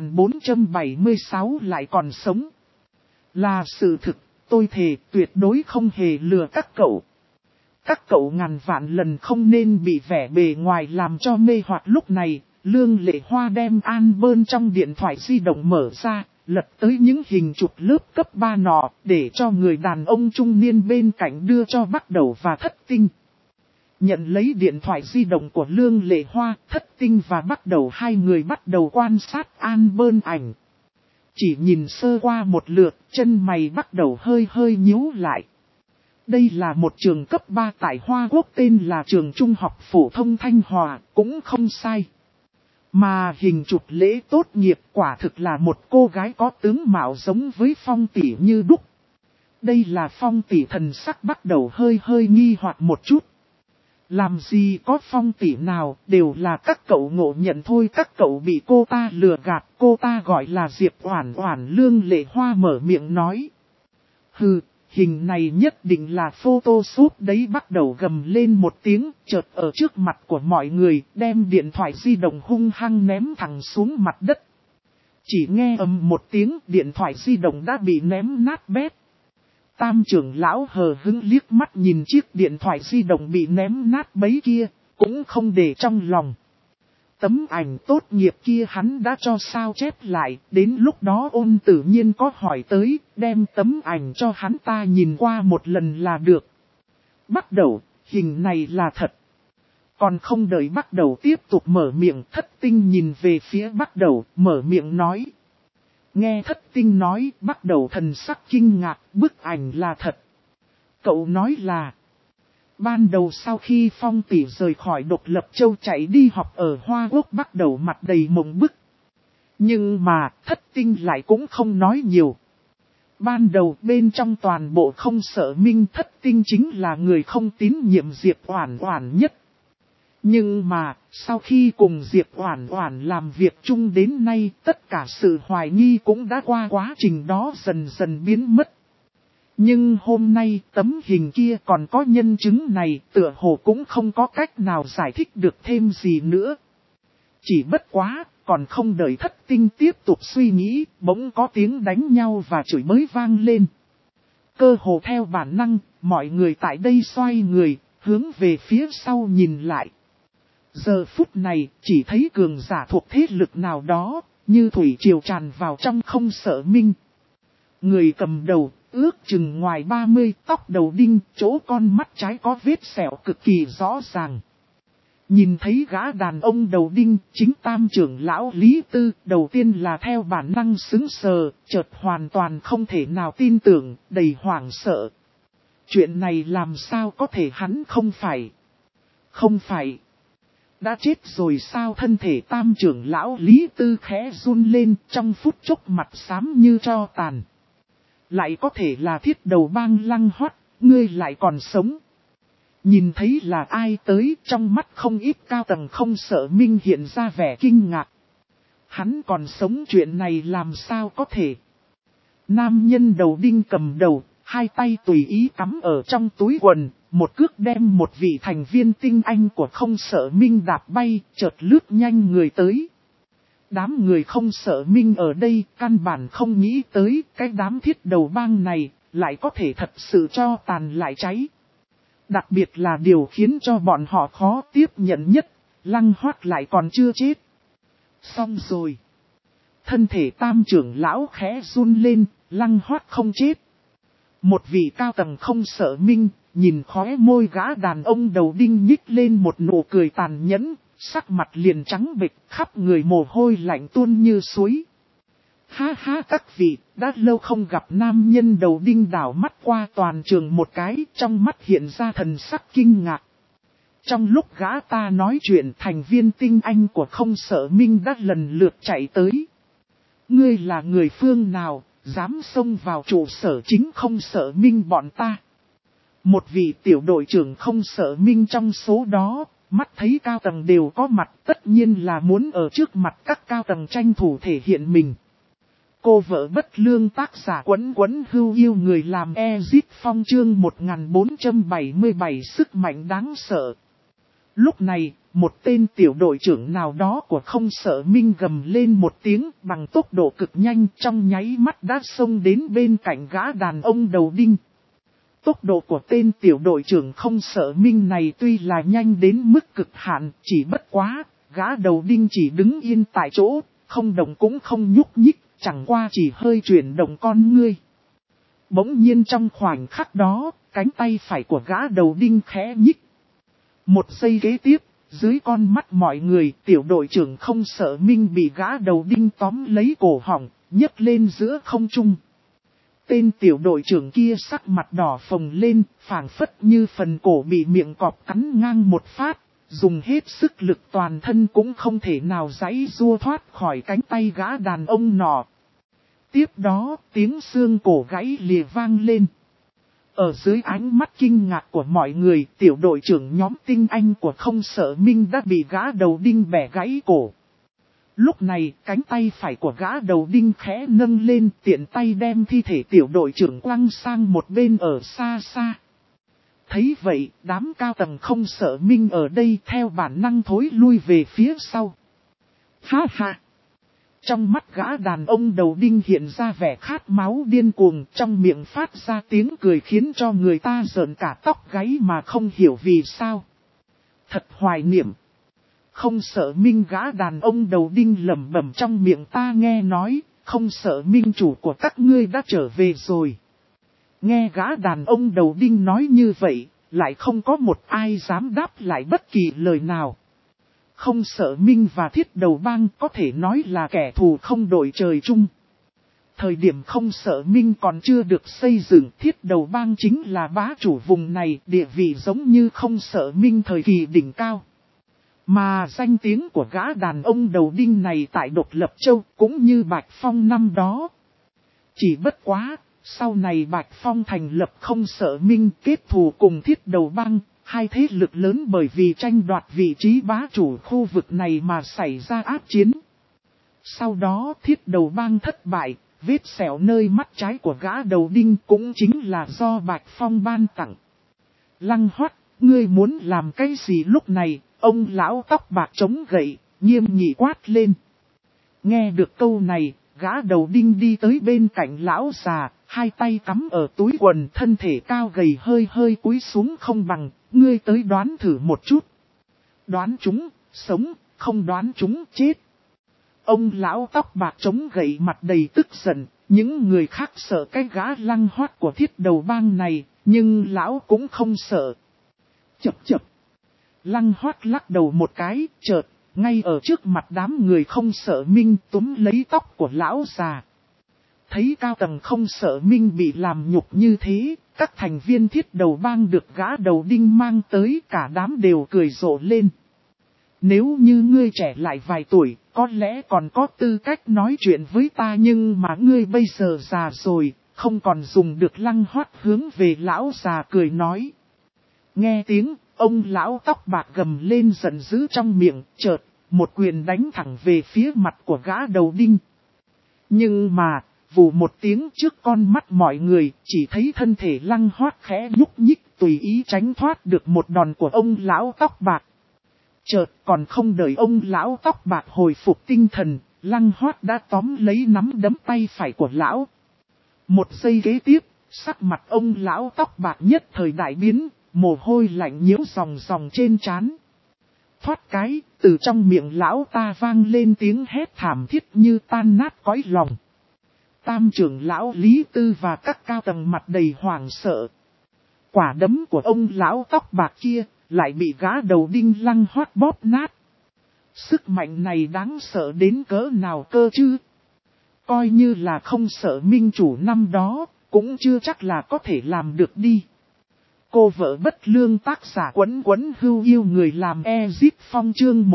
1476 lại còn sống. Là sự thực, tôi thề tuyệt đối không hề lừa các cậu. Các cậu ngàn vạn lần không nên bị vẻ bề ngoài làm cho mê hoặc. Lúc này, Lương Lệ Hoa đem album trong điện thoại di động mở ra, lật tới những hình chụp lớp cấp 3 nọ, để cho người đàn ông trung niên bên cạnh đưa cho bắt đầu và Thất Tinh. Nhận lấy điện thoại di động của Lương Lệ Hoa, Thất Tinh và bắt đầu hai người bắt đầu quan sát album ảnh. Chỉ nhìn sơ qua một lượt, chân mày bắt đầu hơi hơi nhíu lại. Đây là một trường cấp 3 tại Hoa Quốc tên là trường Trung học phổ thông Thanh Hòa, cũng không sai. Mà hình chụp lễ tốt nghiệp quả thực là một cô gái có tướng mạo giống với Phong tỷ như đúc. Đây là Phong tỷ, thần sắc bắt đầu hơi hơi nghi hoặc một chút. Làm gì có Phong tỷ nào, đều là các cậu ngộ nhận thôi, các cậu bị cô ta lừa gạt, cô ta gọi là Diệp Oản Oản. Lương Lệ Hoa mở miệng nói. Hừ, hình này nhất định là Photoshop đấy. Bắt đầu gầm lên một tiếng, chợt ở trước mặt của mọi người, đem điện thoại di động hung hăng ném thẳng xuống mặt đất. Chỉ nghe ầm một tiếng, điện thoại di động đã bị ném nát bét. Tam trưởng lão hờ hững liếc mắt nhìn chiếc điện thoại di động bị ném nát bấy kia, cũng không để trong lòng. Tấm ảnh tốt nghiệp kia hắn đã cho sao chép lại, đến lúc đó Ôn Tử Nhiên có hỏi tới, đem tấm ảnh cho hắn ta nhìn qua một lần là được. Bắt đầu, hình này là thật. Còn không đợi bắt đầu tiếp tục mở miệng, Thất Tinh nhìn về phía bắt đầu, mở miệng nói. Nghe Thất Tinh nói, bắt đầu thần sắc kinh ngạc, bức ảnh là thật. Cậu nói là, ban đầu sau khi Phong tỷ rời khỏi Độc Lập Châu chạy đi học ở Hoa Quốc, bắt đầu mặt đầy mộng bức. Nhưng mà, Thất Tinh lại cũng không nói nhiều. Ban đầu bên trong toàn bộ Không Sở Minh, Thất Tinh chính là người không tín nhiệm Diệp Oản Oản nhất. Nhưng mà, sau khi cùng Diệp Oản Oản làm việc chung đến nay, tất cả sự hoài nghi cũng đã qua quá trình đó dần dần biến mất. Nhưng hôm nay, tấm hình kia còn có nhân chứng này, tựa hồ cũng không có cách nào giải thích được thêm gì nữa. Chỉ bất quá, còn không đợi Thất Tinh tiếp tục suy nghĩ, bỗng có tiếng đánh nhau và chửi bới vang lên. Cơ hồ theo bản năng, mọi người tại đây xoay người, hướng về phía sau nhìn lại. Giờ phút này, chỉ thấy cường giả thuộc thế lực nào đó, như thủy triều tràn vào trong Không Sở Minh. Người cầm đầu, ước chừng ngoài 30, tóc đầu đinh, chỗ con mắt trái có vết sẹo cực kỳ rõ ràng. Nhìn thấy gã đàn ông đầu đinh, chính tam trưởng lão Lý Tư, đầu tiên là theo bản năng sững sờ, chợt hoàn toàn không thể nào tin tưởng, đầy hoảng sợ. Chuyện này làm sao có thể, hắn không phải. Đã chết rồi sao? Thân thể tam trưởng lão Lý Tư khẽ run lên, trong phút chốc mặt xám như tro tàn. Lại có thể là Thiết Đầu Bang Lăng Hoắt, ngươi lại còn sống. Nhìn thấy là ai tới, trong mắt không ít cao tầng Không Sở Minh hiện ra vẻ kinh ngạc. Hắn còn sống, chuyện này làm sao có thể? Nam nhân đầu đinh cầm đầu, hai tay tùy ý cắm ở trong túi quần, một cước đem một vị thành viên tinh anh của Không Sở Minh đạp bay, chợt lướt nhanh người tới. Đám người Không Sở Minh ở đây căn bản không nghĩ tới cái đám Thiết Đầu Bang này lại có thể thật sự cho tàn lại cháy. Đặc biệt là điều khiến cho bọn họ khó tiếp nhận nhất, Lăng Hoắt lại còn chưa chết. Xong rồi. Thân thể tam trưởng lão khẽ run lên, Lăng Hoắt không chết. Một vị cao tầng Không Sở Minh, nhìn khóe môi gã đàn ông đầu đinh nhích lên một nụ cười tàn nhẫn, sắc mặt liền trắng bệch, khắp người mồ hôi lạnh tuôn như suối. Ha ha, các vị, đã lâu không gặp. Nam nhân đầu đinh đảo mắt qua toàn trường một cái, trong mắt hiện ra thần sắc kinh ngạc. Trong lúc gã ta nói chuyện, thành viên tinh anh của Không Sở Minh đã lần lượt chạy tới. Ngươi là người phương nào, dám xông vào trụ sở chính Không Sở Minh bọn ta? Một vị tiểu đội trưởng Không Sở Minh trong số đó, mắt thấy cao tầng đều có mặt, tất nhiên là muốn ở trước mặt các cao tầng tranh thủ thể hiện mình. Cô vợ bất lương, tác giả Quấn Quấn Hưu Yêu người làm Ezit Phong, chương 1477 sức mạnh đáng sợ. Lúc này, một tên tiểu đội trưởng nào đó của Không Sở Minh gầm lên một tiếng bằng tốc độ cực nhanh, trong nháy mắt đã xông đến bên cạnh gã đàn ông đầu đinh. Tốc độ của tên tiểu đội trưởng Không Sở Minh này tuy là nhanh đến mức cực hạn, chỉ bất quá, gã đầu đinh chỉ đứng yên tại chỗ, không động cũng không nhúc nhích, chẳng qua chỉ hơi chuyển động con ngươi. Bỗng nhiên trong khoảnh khắc đó, cánh tay phải của gã đầu đinh khẽ nhích. Một giây kế tiếp, dưới con mắt mọi người, tiểu đội trưởng Không Sợ Minh bị gã đầu đinh tóm lấy cổ họng, nhấc lên giữa không trung. Tên tiểu đội trưởng kia sắc mặt đỏ phồng lên, phảng phất như phần cổ bị miệng cọp cắn ngang một phát, dùng hết sức lực toàn thân cũng không thể nào giãy giụa thoát khỏi cánh tay gã đàn ông nọ. Tiếp đó, tiếng xương cổ gãy lìa vang lên. Ở dưới ánh mắt kinh ngạc của mọi người, tiểu đội trưởng nhóm tinh anh của Không Sợ Minh đã bị gã đầu đinh bẻ gãy cổ. Lúc này, cánh tay phải của gã đầu đinh khẽ nâng lên, tiện tay đem thi thể tiểu đội trưởng quăng sang một bên ở xa xa. Thấy vậy, đám cao tầng Không Sợ Minh ở đây theo bản năng thối lui về phía sau. Ha ha! Trong mắt gã đàn ông đầu đinh hiện ra vẻ khát máu điên cuồng, trong miệng phát ra tiếng cười khiến cho người ta rợn cả tóc gáy mà không hiểu vì sao. Thật hoài niệm. Không Sợ Minh gã đàn ông đầu đinh lẩm bẩm trong miệng, ta nghe nói, Không Sợ Minh chủ của các ngươi đã trở về rồi. Nghe gã đàn ông đầu đinh nói như vậy, lại không có một ai dám đáp lại bất kỳ lời nào. Không Sợ Minh và Thiết Đầu Bang có thể nói là kẻ thù không đội trời chung. Thời điểm Không Sợ Minh còn chưa được xây dựng, Thiết Đầu Bang chính là bá chủ vùng này, địa vị giống như Không Sợ Minh thời kỳ đỉnh cao. Mà danh tiếng của gã đàn ông đầu đinh này tại Độc Lập Châu cũng như Bạch Phong năm đó. Chỉ bất quá, sau này Bạch Phong thành lập Không Sợ Minh kết thù cùng Thiết Đầu Bang, hai thế lực lớn bởi vì tranh đoạt vị trí bá chủ khu vực này mà xảy ra ác chiến. Sau đó Thiết Đầu Bang thất bại, vết sẹo nơi mắt trái của gã đầu đinh cũng chính là do Bạch Phong ban tặng. Lăng Hoắt, ngươi muốn làm cái gì lúc này? Ông lão tóc bạc chống gậy, nghiêm nghị quát lên. Nghe được câu này, gã đầu đinh đi tới bên cạnh lão già, hai tay cắm ở túi quần, thân thể cao gầy hơi hơi cúi xuống không bằng, ngươi tới đoán thử một chút. Đoán chúng, sống, không đoán chúng, chết. Ông lão tóc bạc chống gậy mặt đầy tức giận, những người khác sợ cái gã Lăng Hoắt của Thiết Đầu Bang này, nhưng lão cũng không sợ. Chập chập. Lăng Hoắt lắc đầu một cái, chợt, ngay ở trước mặt đám người Không Sợ Minh túm lấy tóc của lão già. Thấy cao tầng Không Sợ Minh bị làm nhục như thế, các thành viên Thiết Đầu Bang được gã đầu đinh mang tới, cả đám đều cười rộ lên. Nếu như ngươi trẻ lại vài tuổi, có lẽ còn có tư cách nói chuyện với ta, nhưng mà ngươi bây giờ già rồi, không còn dùng được. Lăng Hoắt hướng về lão già cười nói. Nghe tiếng, ông lão tóc bạc gầm lên giận dữ trong miệng, chợt, một quyền đánh thẳng về phía mặt của gã đầu đinh. Nhưng mà, vù một tiếng trước con mắt mọi người, chỉ thấy thân thể Lăng Hoắt khẽ nhúc nhích tùy ý tránh thoát được một đòn của ông lão tóc bạc. Chợt còn không đợi ông lão tóc bạc hồi phục tinh thần, Lăng Hoắt đã tóm lấy nắm đấm tay phải của lão. Một giây kế tiếp, sắc mặt ông lão tóc bạc nhất thời đại biến, mồ hôi lạnh nhiễu ròng ròng trên trán. Thoát cái, từ trong miệng lão ta vang lên tiếng hét thảm thiết như tan nát cõi lòng. Tam trưởng lão Lý Tư và các cao tầng mặt đầy hoảng sợ. Quả đấm của ông lão tóc bạc kia lại bị gã đầu đinh Lăng Hoắt bóp nát. Sức mạnh này đáng sợ đến cỡ nào cơ chứ? Coi như là Không Sợ Minh chủ năm đó, cũng chưa chắc là có thể làm được đi. Cô vợ bất lương tác giả Quấn Quấn Hưu yêu người làm Ezip Phong chương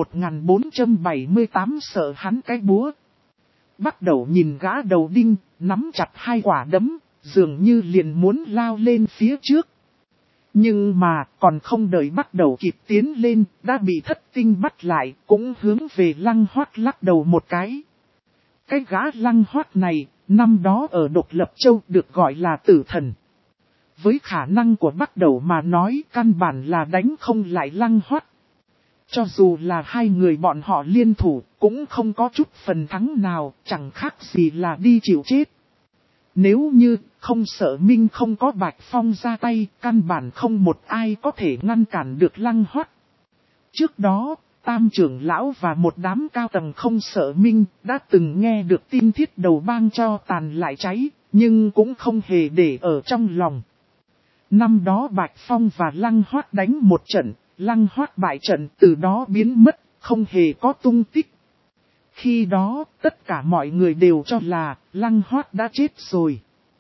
1478 sợ hắn cái búa. Bắt đầu nhìn gã đầu đinh, nắm chặt hai quả đấm, dường như liền muốn lao lên phía trước. Nhưng mà còn không đợi bắt đầu kịp tiến lên, đã bị thất tinh bắt lại, cũng hướng về Lăng Hoắt lắc đầu một cái. Cái gã Lăng Hoắt này, năm đó ở Độc Lập Châu được gọi là tử thần. Với khả năng của bắt đầu mà nói, căn bản là đánh không lại Lăng Hoắt. Cho dù là hai người bọn họ liên thủ, cũng không có chút phần thắng nào, chẳng khác gì là đi chịu chết. Nếu như Không Sợ Minh không có Bạch Phong ra tay, căn bản không một ai có thể ngăn cản được Lăng Hoắt. Trước đó, Tam trưởng lão và một đám cao tầng Không Sợ Minh đã từng nghe được tin Thiết Đầu Bang cho tàn lại cháy, nhưng cũng không hề để ở trong lòng. Năm đó Bạch Phong và Lăng Hoắt đánh một trận, Lăng Hoát bại trận từ đó biến mất, không hề có tung tích. Khi đó, tất cả mọi người đều cho là Lăng Hoát đã chết rồi.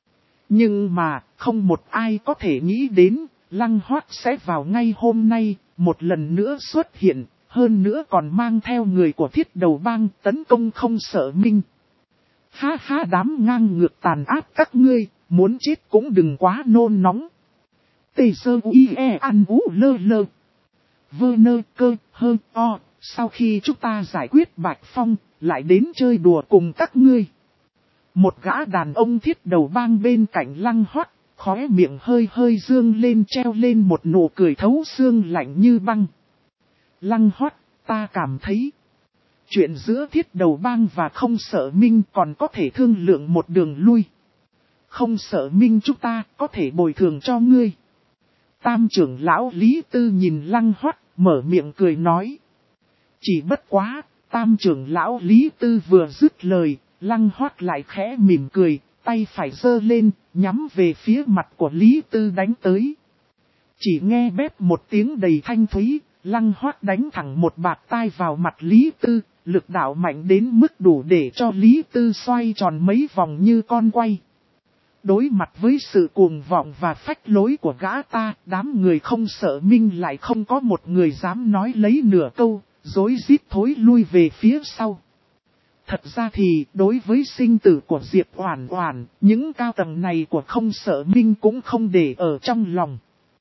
Nhưng mà, không một ai có thể nghĩ đến, Lăng Hoát sẽ vào ngay hôm nay, một lần nữa xuất hiện, hơn nữa còn mang theo người của Thiết Đầu Bang tấn công Không Sợ Minh. Ha ha, đám ngang ngược tàn ác các ngươi, muốn chết cũng đừng quá nôn nóng. Tê sơ uy e ăn vũ lơ lơ. Vơ nơ cơ hơ o, sau khi chúng ta giải quyết Bạch Phong, lại đến chơi đùa cùng các ngươi. Một gã đàn ông Thiết Đầu Bang bên cạnh Lăng Hoát, khóe miệng hơi hơi dương lên, treo lên một nụ cười thấu xương lạnh như băng. Lăng Hoát, ta cảm thấy chuyện giữa Thiết Đầu Bang và Không Sợ Minh còn có thể thương lượng một đường lui. Không Sợ Minh chúng ta có thể bồi thường cho ngươi. Tam trưởng lão Lý Tư nhìn Lăng Hoát, mở miệng cười nói. Chỉ bất quá, Tam trưởng lão Lý Tư vừa dứt lời, Lăng Hoát lại khẽ mỉm cười, tay phải giơ lên, nhắm về phía mặt của Lý Tư đánh tới. Chỉ nghe bép một tiếng đầy thanh thúy, Lăng Hoát đánh thẳng một bạt tai vào mặt Lý Tư, lực đạo mạnh đến mức đủ để cho Lý Tư xoay tròn mấy vòng như con quay. Đối mặt với sự cuồng vọng và phách lối của gã ta, đám người Không Sợ Minh lại không có một người dám nói lấy nửa câu, rối rít thối lui về phía sau. Thật ra thì, đối với sinh tử của Diệp Oản Oản, những cao tầng này của Không Sợ Minh cũng không để ở trong lòng.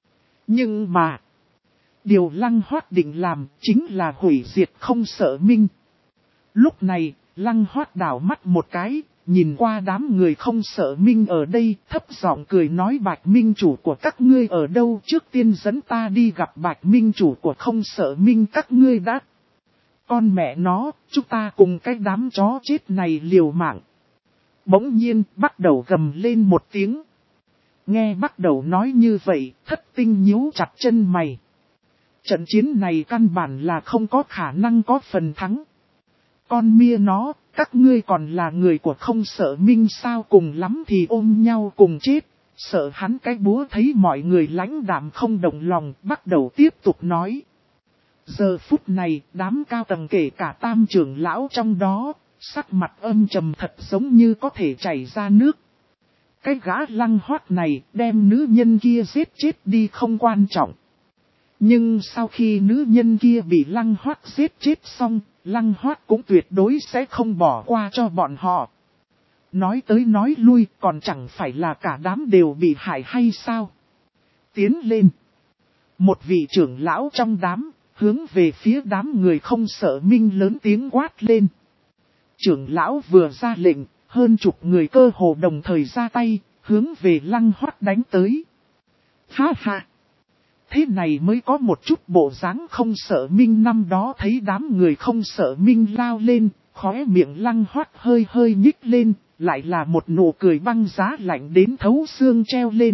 Nhưng mà, điều Lăng Hoát định làm chính là hủy diệt Không Sợ Minh. Lúc này, Lăng Hoát đảo mắt một cái, nhìn qua đám người Không Sợ Minh ở đây, thấp giọng cười nói: Bạch Minh chủ của các ngươi ở đâu, trước tiên dẫn ta đi gặp Bạch Minh chủ của Không Sợ Minh các ngươi đã. Con mẹ nó, chúng ta cùng cái đám chó chết này liều mạng. Bỗng nhiên, Bắt Đầu gầm lên một tiếng. Nghe Bắt Đầu nói như vậy, Thất Tinh nhíu chặt chân mày. Trận chiến này căn bản là không có khả năng có phần thắng. Con mia nó, các ngươi còn là người của Không Sợ Minh sao, cùng lắm thì ôm nhau cùng chết. Sợ hắn cái búa. Thấy mọi người lãnh đạm không động lòng, Bắt Đầu tiếp tục nói. Giờ phút này, đám cao tầng kể cả Tam trưởng lão trong đó, sắc mặt âm trầm thật giống như có thể chảy ra nước. Cái gã Lăng Hoát này đem nữ nhân kia giết chết đi không quan trọng. Nhưng sau khi nữ nhân kia bị Lăng Hoát giết chết xong, Lăng Hoát cũng tuyệt đối sẽ không bỏ qua cho bọn họ. Nói tới nói lui còn chẳng phải là cả đám đều bị hại hay sao? Tiến lên. Một vị trưởng lão trong đám, hướng về phía đám người Không Sợ Minh lớn tiếng quát lên. Trưởng lão vừa ra lệnh, hơn chục người cơ hồ đồng thời ra tay, hướng về Lăng Hoát đánh tới. Ha ha! Thế này mới có một chút bộ dáng Không Sợ Minh năm đó. Thấy đám người Không Sợ Minh lao lên, khóe miệng Lăng Hoát hơi hơi nhích lên, lại là một nụ cười băng giá lạnh đến thấu xương treo lên.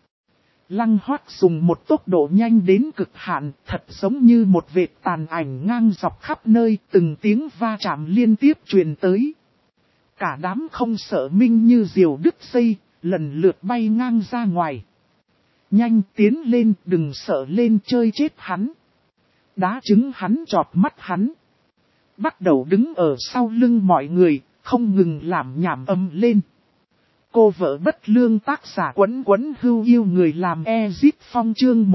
Lăng Hoát dùng một tốc độ nhanh đến cực hạn, thật giống như một vệt tàn ảnh ngang dọc khắp nơi, từng tiếng va chạm liên tiếp truyền tới. Cả đám Không Sợ Minh như diều đứt dây, lần lượt bay ngang ra ngoài. Nhanh tiến lên, đừng sợ lên, chơi chết hắn. Đá trứng hắn, chọt mắt hắn. Bắt Đầu đứng ở sau lưng mọi người, không ngừng làm nhảm ầm lên. Cô vợ bất lương tác giả Quấn Quấn Hưu yêu người làm Ezip Phong chương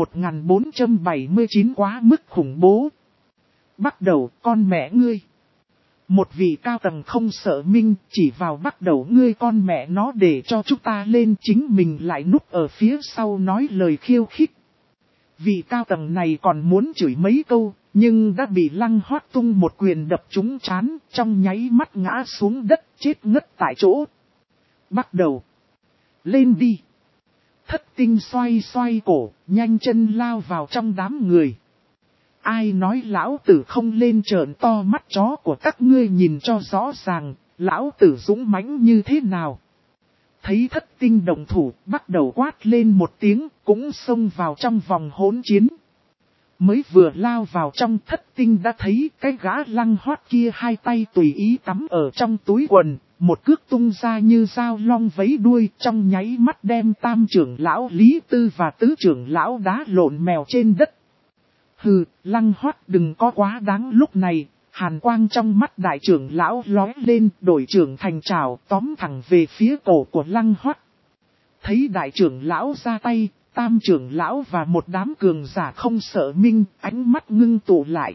1479 quá mức khủng bố. Bắt Đầu, con mẹ ngươi. Một vị cao tầng Không Sợ Minh chỉ vào Bắt Đầu ngươi con mẹ nó để cho chúng ta lên, chính mình lại núp ở phía sau nói lời khiêu khích. Vị cao tầng này còn muốn chửi mấy câu, nhưng đã bị Lăng Hoát tung một quyền đập trúng trán, trong nháy mắt ngã xuống đất chết ngất tại chỗ. Bắt Đầu. Lên đi. Thất Tinh xoay xoay cổ, nhanh chân lao vào trong đám người. Ai nói lão tử không lên, trợn to mắt chó của các ngươi nhìn cho rõ ràng, lão tử dũng mãnh như thế nào. Thấy Thất Tinh động thủ, Bắt Đầu quát lên một tiếng, cũng xông vào trong vòng hỗn chiến. Mới vừa lao vào trong, Thất Tinh đã thấy cái gã Lăng Hoát kia hai tay tùy ý tắm ở trong túi quần, một cước tung ra như dao long vấy đuôi, trong nháy mắt đem Tam trưởng lão Lý Tư và Tứ trưởng lão đá lộn mèo trên đất. Hừ, Lăng Hoác đừng có quá đáng. Lúc này, hàn quang trong mắt đại trưởng lão lóe lên, đổi trưởng thành trảo tóm thẳng về phía cổ của Lăng Hoác. Thấy đại trưởng lão ra tay, tam trưởng lão và một đám cường giả không sợ minh, ánh mắt ngưng tụ lại.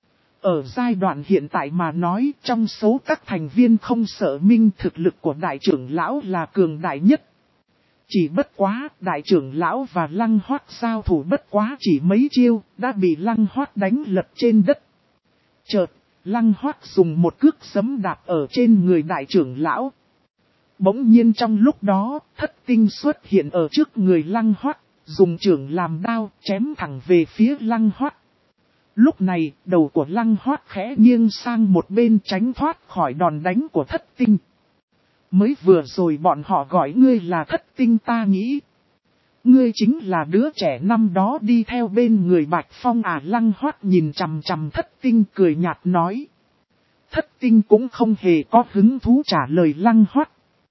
Ở giai đoạn hiện tại mà nói, trong số các thành viên không sợ minh, thực lực của đại trưởng lão là cường đại nhất. Chỉ bất quá, đại trưởng lão và Lăng Hoác giao thủ bất quá chỉ mấy chiêu, đã bị Lăng Hoác đánh lật trên đất. Chợt, Lăng Hoác dùng một cước giẫm đạp ở trên người đại trưởng lão. Bỗng nhiên trong lúc đó, Thất Tinh xuất hiện ở trước người Lăng Hoác, dùng chưởng làm đao, chém thẳng về phía Lăng Hoác. Lúc này, đầu của Lăng Hoác khẽ nghiêng sang một bên tránh thoát khỏi đòn đánh của Thất Tinh. Mới vừa rồi bọn họ gọi ngươi là Thất Tinh, ta nghĩ ngươi chính là đứa trẻ năm đó đi theo bên người Bạch Phong à. Lăng Hoác nhìn chằm chằm Thất Tinh cười nhạt nói. Thất Tinh cũng không hề có hứng thú trả lời Lăng Hoác.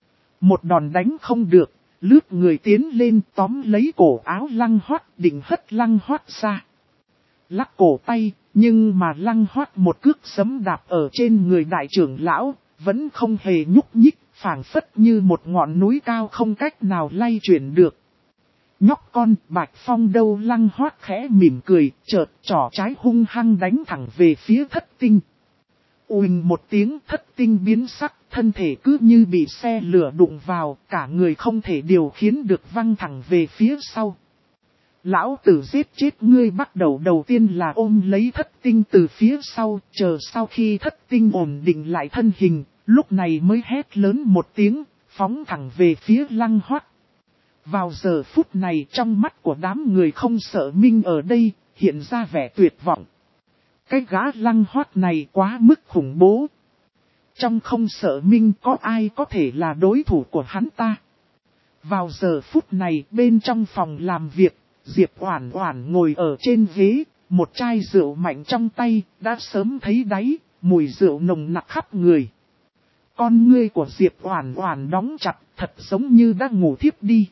Một đòn đánh không được, lướt người tiến lên tóm lấy cổ áo Lăng Hoác, định hất Lăng Hoác ra. Lắc cổ tay, nhưng mà Lăng Hoác một cước giẫm đạp ở trên người đại trưởng lão, vẫn không hề nhúc nhích, phảng phất như một ngọn núi cao không cách nào lay chuyển được. Nhóc con, Bạch Phong đâu? Lăng Hoác khẽ mỉm cười, chợt trỏ trái hung hăng đánh thẳng về phía Thất Tinh. Uỳnh một tiếng, Thất Tinh biến sắc, thân thể cứ như bị xe lửa đụng vào, cả người không thể điều khiển được văng thẳng về phía sau. Lão tử giết chết ngươi. Bắt đầu tiên là ôm lấy Thất Tinh từ phía sau, chờ sau khi Thất Tinh ổn định lại thân hình, lúc này mới hét lớn một tiếng, phóng thẳng về phía Lăng Hoác. Vào giờ phút này trong mắt của đám người không sợ minh ở đây, hiện ra vẻ tuyệt vọng. Cái gã Lăng Hoác này quá mức khủng bố. Trong không sợ minh có ai có thể là đối thủ của hắn ta. Vào giờ phút này bên trong phòng làm việc, Diệp Oản Oản ngồi ở trên ghế, một chai rượu mạnh trong tay, đã sớm thấy đáy, mùi rượu nồng nặc khắp người. Con ngươi của Diệp Oản Oản đóng chặt, thật giống như đã ngủ thiếp đi.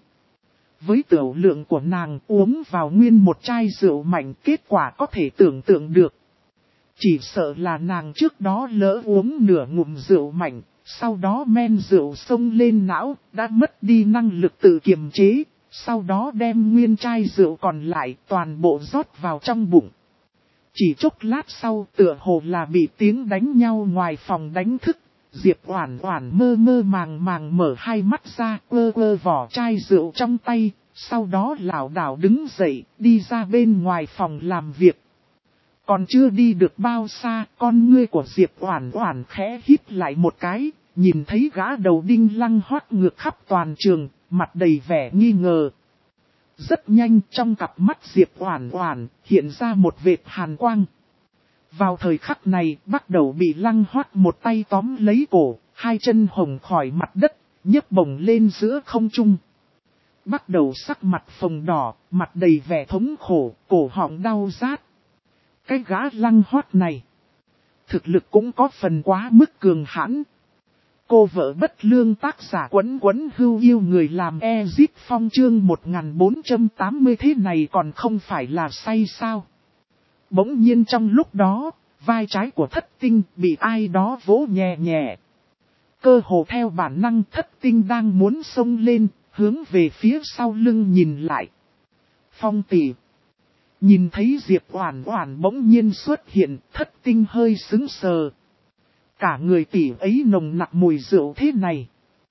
Với tiểu lượng của nàng uống vào nguyên một chai rượu mạnh, kết quả có thể tưởng tượng được. Chỉ sợ là nàng trước đó lỡ uống nửa ngụm rượu mạnh, sau đó men rượu xông lên não, đã mất đi năng lực tự kiềm chế, sau đó đem nguyên chai rượu còn lại toàn bộ rót vào trong bụng. Chỉ chốc lát sau, tựa hồ là bị tiếng đánh nhau ngoài phòng đánh thức, Diệp Oản Oản mơ mơ màng màng mở hai mắt ra, quơ vỏ chai rượu trong tay, sau đó lảo đảo đứng dậy, đi ra bên ngoài phòng làm việc. Còn chưa đi được bao xa, con ngươi của Diệp Oản Oản khẽ híp lại một cái, nhìn thấy gã đầu đinh Lăng Hoác ngược khắp toàn trường, mặt đầy vẻ nghi ngờ. Rất nhanh trong cặp mắt Diệp Oản Oản hiện ra một vệt hàn quang. Vào thời khắc này bắt đầu bị Lăng Hoác một tay tóm lấy cổ, hai chân hồng khỏi mặt đất, nhấc bổng lên giữa không trung. Bắt đầu sắc mặt phồng đỏ, mặt đầy vẻ thống khổ, cổ họng đau rát. Cái gã Lăng Hoác này, thực lực cũng có phần quá mức cường hãn. Cô vợ bất lương tác giả Quấn Quấn Hưu yêu người làm Ezip Phong chương 1480 thế này còn không phải là say sao. Bỗng nhiên trong lúc đó, vai trái của Thất Tinh bị ai đó vỗ nhẹ nhẹ. Cơ hồ theo bản năng Thất Tinh đang muốn xông lên, hướng về phía sau lưng nhìn lại. Phong tỷ. Nhìn thấy Diệp Oản Oản bỗng nhiên xuất hiện, Thất Tinh hơi sững sờ. Cả người tỷ ấy nồng nặc mùi rượu thế này.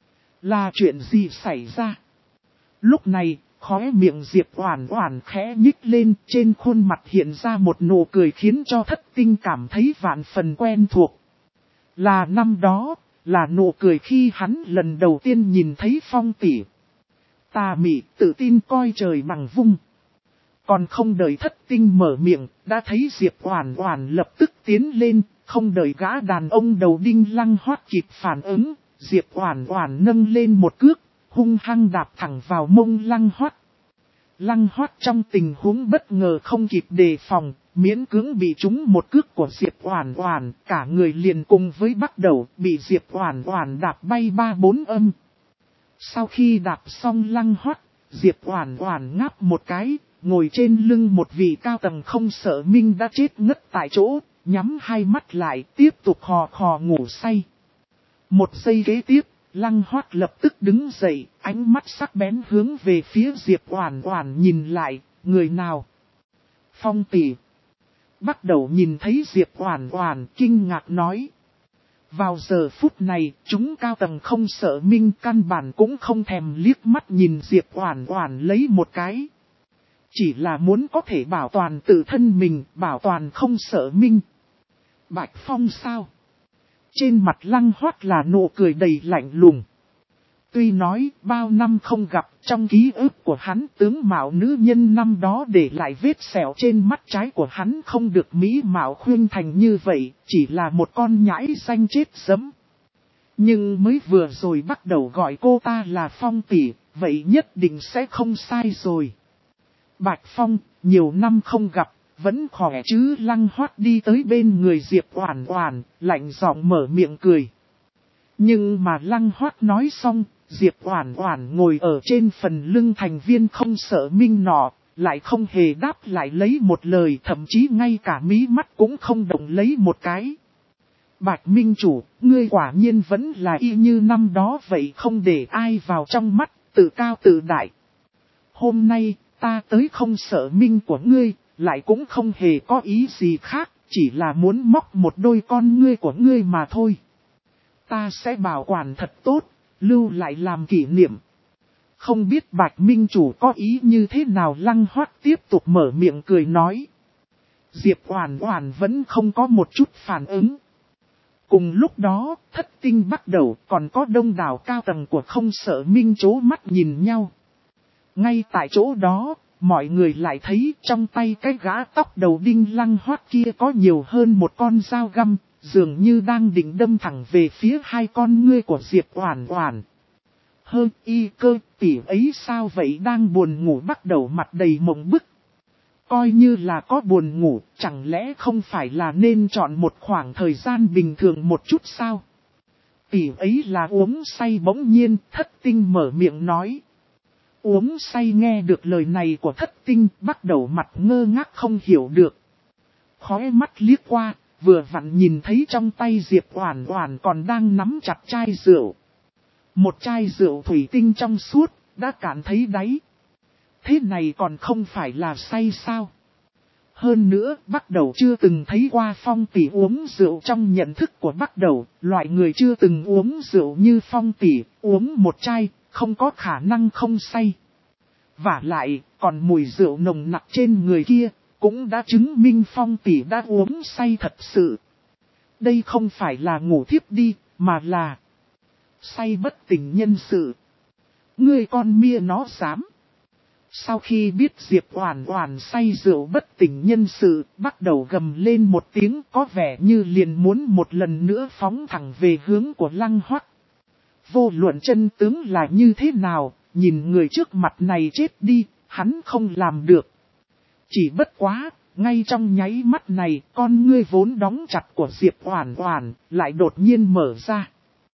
Là chuyện gì xảy ra? Lúc này, khóe miệng Diệp Oản Oản khẽ nhích lên, trên khuôn mặt hiện ra một nụ cười khiến cho Thất Tinh cảm thấy vạn phần quen thuộc. Là năm đó, là nụ cười khi hắn lần đầu tiên nhìn thấy Phong tỷ. Tà mị tự tin coi trời bằng vung. Còn không đợi Thất Tinh mở miệng, đã thấy Diệp Oản Oản lập tức tiến lên, không đợi gã đàn ông đầu đinh Lăng Hoác kịp phản ứng, Diệp Oản Oản nâng lên một cước, hung hăng đạp thẳng vào mông Lăng Hoác. Lăng Hoác trong tình huống bất ngờ không kịp đề phòng, miễn cưỡng bị trúng một cước của Diệp Oản Oản, cả người liền cùng với bắt đầu bị Diệp Oản Oản đạp bay 3-4 âm. Sau khi đạp xong Lăng Hoác, Diệp Oản Oản ngáp một cái, ngồi trên lưng một vị cao tầng không sợ minh đã chết ngất tại chỗ, nhắm hai mắt lại tiếp tục khò khò ngủ say. Một giây kế tiếp, Lăng Hoác lập tức đứng dậy, ánh mắt sắc bén hướng về phía Diệp Oản Oản nhìn lại, người nào? Phong tỷ. Bắt đầu nhìn thấy Diệp Oản Oản kinh ngạc nói. Vào giờ phút này, chúng cao tầng không sợ minh căn bản cũng không thèm liếc mắt nhìn Diệp Oản Oản lấy một cái. Chỉ là muốn có thể bảo toàn tự thân mình, bảo toàn không sợ minh. Bạch Phong sao? Trên mặt Lăng Hoác là nụ cười đầy lạnh lùng. Tuy nói bao năm không gặp, trong ký ức của hắn tướng mạo nữ nhân năm đó để lại vết sẹo trên mắt trái của hắn không được mỹ mạo khuyên thành như vậy, chỉ là một con nhãi xanh chết sấm. Nhưng mới vừa rồi bắt đầu gọi cô ta là Phong tỷ, vậy nhất định sẽ không sai rồi. Bạch Phong, nhiều năm không gặp, vẫn khỏe chứ? Lăng Hoác đi tới bên người Diệp Oản Oản, lạnh giọng mở miệng cười. Nhưng mà Lăng Hoác nói xong, Diệp Oản Oản ngồi ở trên phần lưng thành viên không sợ minh nọ, lại không hề đáp lại lấy một lời, thậm chí ngay cả mí mắt cũng không động lấy một cái. Bạch Minh Chủ, ngươi quả nhiên vẫn là y như năm đó vậy, không để ai vào trong mắt, tự cao tự đại. Hôm nay, ta tới không sợ minh của ngươi, lại cũng không hề có ý gì khác, chỉ là muốn móc một đôi con ngươi của ngươi mà thôi. Ta sẽ bảo quản thật tốt, lưu lại làm kỷ niệm. Không biết Bạch Minh Chủ có ý như thế nào? Lăng Hoác tiếp tục mở miệng cười nói. Diệp Oản Oản vẫn không có một chút phản ứng. Cùng lúc đó, Thất Tinh bắt đầu còn có đông đảo cao tầng của không sợ minh chố mắt nhìn nhau. Ngay tại chỗ đó, mọi người lại thấy trong tay cái gã tóc đầu đinh Lăng Hoác kia có nhiều hơn một con dao găm, dường như đang định đâm thẳng về phía hai con ngươi của Diệp Oản Oản. Hơn y cơ tỷ ấy sao vậy? Đang buồn ngủ bắt đầu mặt đầy mộng bức. Coi như là có buồn ngủ, chẳng lẽ không phải là nên chọn một khoảng thời gian bình thường một chút sao? Tỷ ấy là uống say. Bỗng nhiên Thất Tinh mở miệng nói. Uống say. Nghe được lời này của Thất Tinh, bắt đầu mặt ngơ ngác không hiểu được. Khóe mắt liếc qua, vừa vặn nhìn thấy trong tay Diệp Oản Oản còn đang nắm chặt chai rượu. Một chai rượu thủy tinh trong suốt, đã cạn thấy đáy. Thế này còn không phải là say sao? Hơn nữa, Bắt Đầu chưa từng thấy qua Phong tỷ uống rượu. Trong nhận thức của Bắt Đầu, loại người chưa từng uống rượu như Phong tỷ, uống một chai, không có khả năng không say. Vả lại, còn mùi rượu nồng nặc trên người kia, cũng đã chứng minh Phong tỷ đã uống say thật sự. Đây không phải là ngủ thiếp đi, mà là say bất tỉnh nhân sự. Ngươi con mia nó dám. Sau khi biết Diệp Oản Oản say rượu bất tỉnh nhân sự, Bắt Đầu gầm lên một tiếng, có vẻ như liền muốn một lần nữa phóng thẳng về hướng của Lăng Hoác. Vô luận chân tướng là như thế nào, nhìn người trước mặt này chết đi, hắn không làm được. Chỉ bất quá, ngay trong nháy mắt này, con ngươi vốn đóng chặt của Diệp Oản Oản lại đột nhiên mở ra.